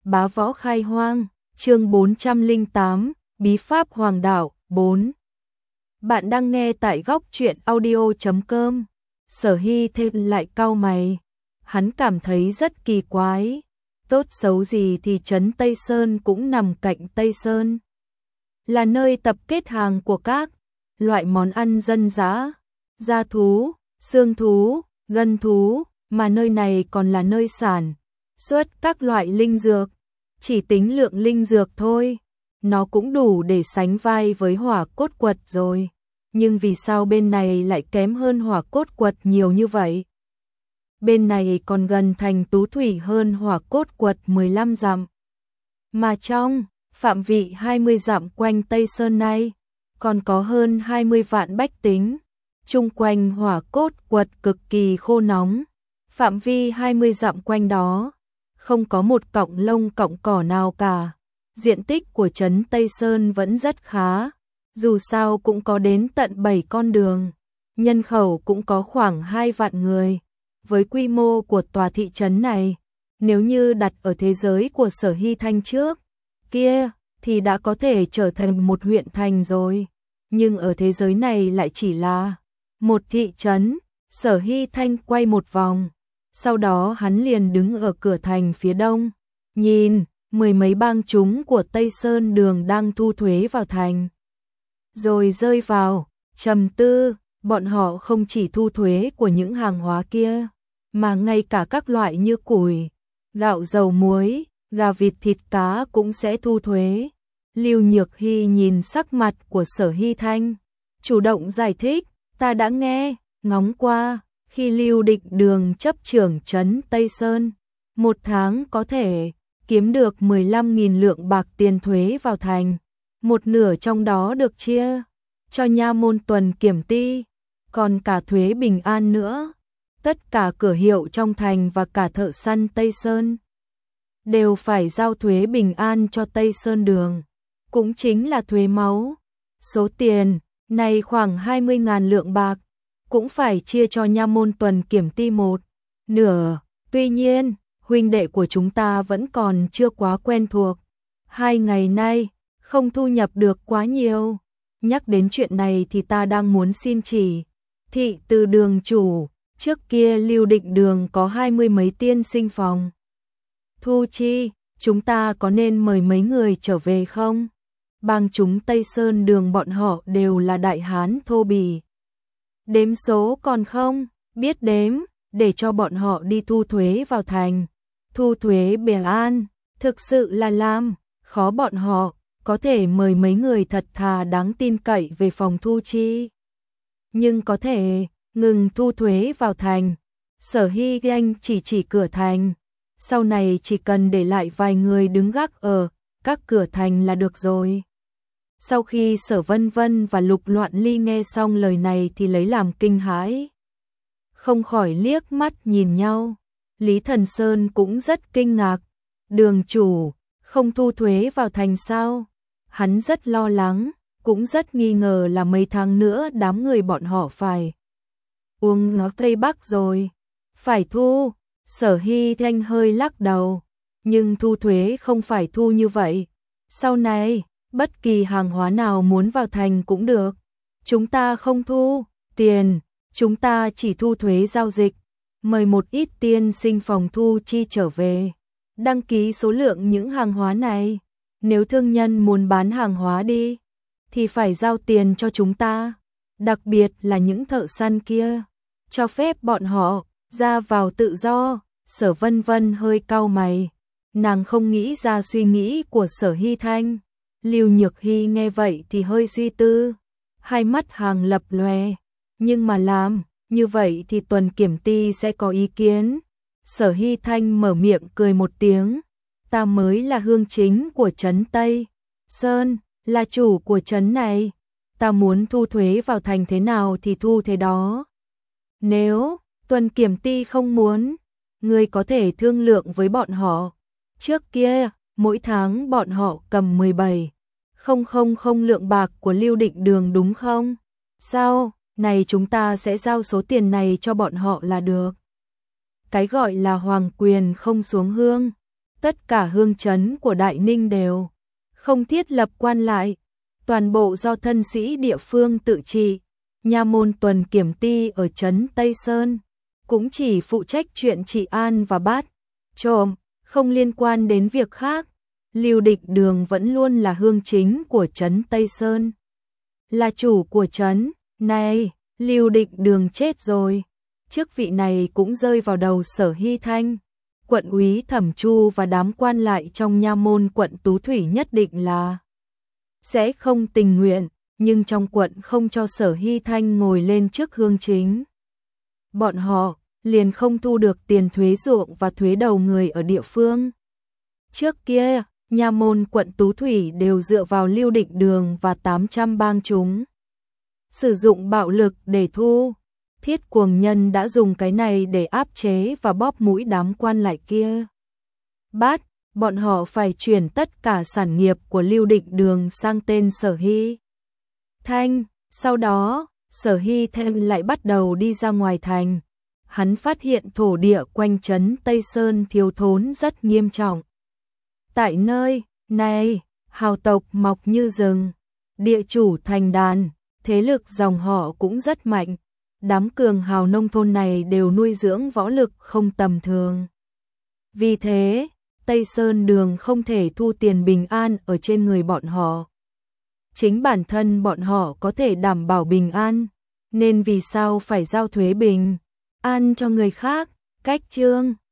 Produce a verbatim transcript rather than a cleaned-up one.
Bá võ khai hoang, chương bốn trăm lẻ tám, Bí pháp Hoàng đạo, bốn. Bạn đang nghe tại góc truyện audio chấm com. Sở Hy thêm lại cau mày. Hắn cảm thấy rất kỳ quái. Tốt xấu gì thì trấn Tây Sơn cũng nằm cạnh Tây Sơn. Là nơi tập kết hàng của các loại món ăn dân dã, da thú, xương thú, gân thú, mà nơi này còn là nơi sản xuất các loại linh dược. Chỉ tính lượng linh dược thôi, nó cũng đủ để sánh vai với Hỏa Cốt Quật rồi. Nhưng vì sao bên này lại kém hơn Hỏa Cốt Quật nhiều như vậy? Bên này còn gần thành Tú Thủy hơn Hỏa Cốt Quật mười lăm dặm. Mà trong phạm vị hai mươi dặm quanh Tây Sơn này, còn có hơn hai mươi vạn bách tính. Chung quanh Hỏa Cốt Quật cực kỳ khô nóng. Phạm vi hai mươi dặm quanh đó, không có một cọng lông cọng cỏ nào cả. Diện tích của trấn Tây Sơn vẫn rất khá, dù sao cũng có đến tận bảy con đường. Nhân khẩu cũng có khoảng hai vạn người. Với quy mô của tòa thị trấn này, nếu như đặt ở thế giới của Sở Hy Thanh trước kia, thì đã có thể trở thành một huyện thành rồi. Nhưng ở thế giới này lại chỉ là một thị trấn. Sở Hy Thanh quay một vòng, sau đó hắn liền đứng ở cửa thành phía đông, nhìn mười mấy bang chúng của Tây Sơn Đường đang thu thuế vào thành. Rồi rơi vào trầm tư, bọn họ không chỉ thu thuế của những hàng hóa kia, mà ngay cả các loại như củi, gạo, dầu, muối, gà, vịt, thịt, cá cũng sẽ thu thuế. Lưu Nhược Hy nhìn sắc mặt của Sở Hy Thanh, chủ động giải thích, ta đã nghe, ngóng qua, khi Lưu Định Đường chấp trưởng trấn Tây Sơn, một tháng có thể kiếm được mười lăm nghìn lượng bạc tiền thuế vào thành, một nửa trong đó được chia cho nha môn tuần kiểm ty, còn cả thuế bình an nữa. Tất cả cửa hiệu trong thành và cả thợ săn Tây Sơn đều phải giao thuế bình an cho Tây Sơn Đường, cũng chính là thuế máu. Số tiền này khoảng hai mươi ngàn lượng bạc, cũng phải chia cho nha môn tuần kiểm ty một nửa. Tuy nhiên, huynh đệ của chúng ta vẫn còn chưa quá quen thuộc. Hai ngày nay, không thu nhập được quá nhiều. Nhắc đến chuyện này thì ta đang muốn xin chỉ thị từ đường chủ. Trước kia Lưu Định Đường có hai mươi mấy tiên sinh phòng thu chi, chúng ta có nên mời mấy người trở về không? Bang chúng Tây Sơn Đường bọn họ đều là đại hán thô bỉ. Đếm số còn không biết đếm, để cho bọn họ đi thu thuế vào thành. Thu thuế bình an, thực sự là làm khó bọn họ. Có thể mời mấy người thật thà đáng tin cậy về phòng thu chi. Nhưng có thể ngừng thu thuế vào thành. Sở Hy Thanh chỉ chỉ cửa thành. Sau này chỉ cần để lại vài người đứng gác ở các cửa thành là được rồi. Sau khi Sở Vân Vân và Lục Loạn Ly nghe xong lời này thì lấy làm kinh hãi, không khỏi liếc mắt nhìn nhau. Lý Thần Sơn cũng rất kinh ngạc. Đường chủ không thu thuế vào thành sao? Hắn rất lo lắng, cũng rất nghi ngờ là mấy tháng nữa đám người bọn họ phải uống ngáo Tây Bắc rồi. Phải thu. Sở Hy Thanh hơi lắc đầu. Nhưng thu thuế không phải thu như vậy. Sau này, bất kỳ hàng hóa nào muốn vào thành cũng được. Chúng ta không thu tiền, chúng ta chỉ thu thuế giao dịch. Mời một ít tiên sinh phòng thu chi trở về, đăng ký số lượng những hàng hóa này. Nếu thương nhân muốn bán hàng hóa đi, thì phải giao tiền cho chúng ta. Đặc biệt là những thợ săn kia, cho phép bọn họ ra vào tự do. Sở Vân Vân hơi cau mày, nàng không nghĩ ra suy nghĩ của Sở Hy Thanh. Lưu Nhược Hy nghe vậy thì hơi suy tư, hai mắt hàng lập lòe. Nhưng mà làm như vậy thì tuần kiểm ty sẽ có ý kiến. Sở Hy Thanh mở miệng cười một tiếng, ta mới là hương chính của trấn Tây Sơn, là chủ của trấn này. Ta muốn thu thuế vào thành thế nào thì thu thế đó. Nếu tuần kiểm ty không muốn, người có thể thương lượng với bọn họ. Trước kia, mỗi tháng bọn họ cầm mười bảy nghìn lượng bạc của Lưu Định Đường đúng không? Sau này chúng ta sẽ giao số tiền này cho bọn họ là được. Cái gọi là hoàng quyền không xuống hương. tất cả hương trấn của Đại Ninh đều không thiết lập quan lại, toàn bộ do thân sĩ địa phương tự trị. Nha môn tuần kiểm ty ở trấn Tây Sơn cũng chỉ phụ trách chuyện trị an và bắt trộm, không liên quan đến việc khác. Lưu Định Đường vẫn luôn là hương chính của trấn Tây Sơn, là chủ của trấn. Này, Lưu Định Đường chết rồi, chức vị này cũng rơi vào đầu Sở Hy Thanh. Quận úy Thẩm Chu và đám quan lại trong nha môn quận Tú Thủy nhất định là sẽ không tình nguyện, nhưng trong quận không cho Sở Hy Thanh ngồi lên chức hương chính. Bọn họ liền không thu được tiền thuế ruộng và thuế đầu người ở địa phương. Trước kia, nha môn quận Tú Thủy đều dựa vào Lưu Định Đường và tám trăm bang chúng sử dụng bạo lực để thu. Thiết Cuồng Nhân đã dùng cái này để áp chế và bóp mũi đám quan lại kia. Bắt bọn họ phải chuyển tất cả sản nghiệp của Lưu Định Đường sang tên Sở Hy Thanh. Sau đó, Sở Hy Thanh lại bắt đầu đi ra ngoài thành. Hắn phát hiện thổ địa quanh trấn Tây Sơn thiếu thốn rất nghiêm trọng. Tại nơi này, hào tộc mọc như rừng, địa chủ thành đàn, thế lực dòng họ cũng rất mạnh. Đám cường hào nông thôn này đều nuôi dưỡng võ lực không tầm thường. Vì thế, Tây Sơn Đường không thể thu tiền bình an ở trên người bọn họ. Chính bản thân bọn họ có thể đảm bảo bình an, nên vì sao phải giao thuế bình an cho người khác. Cách chương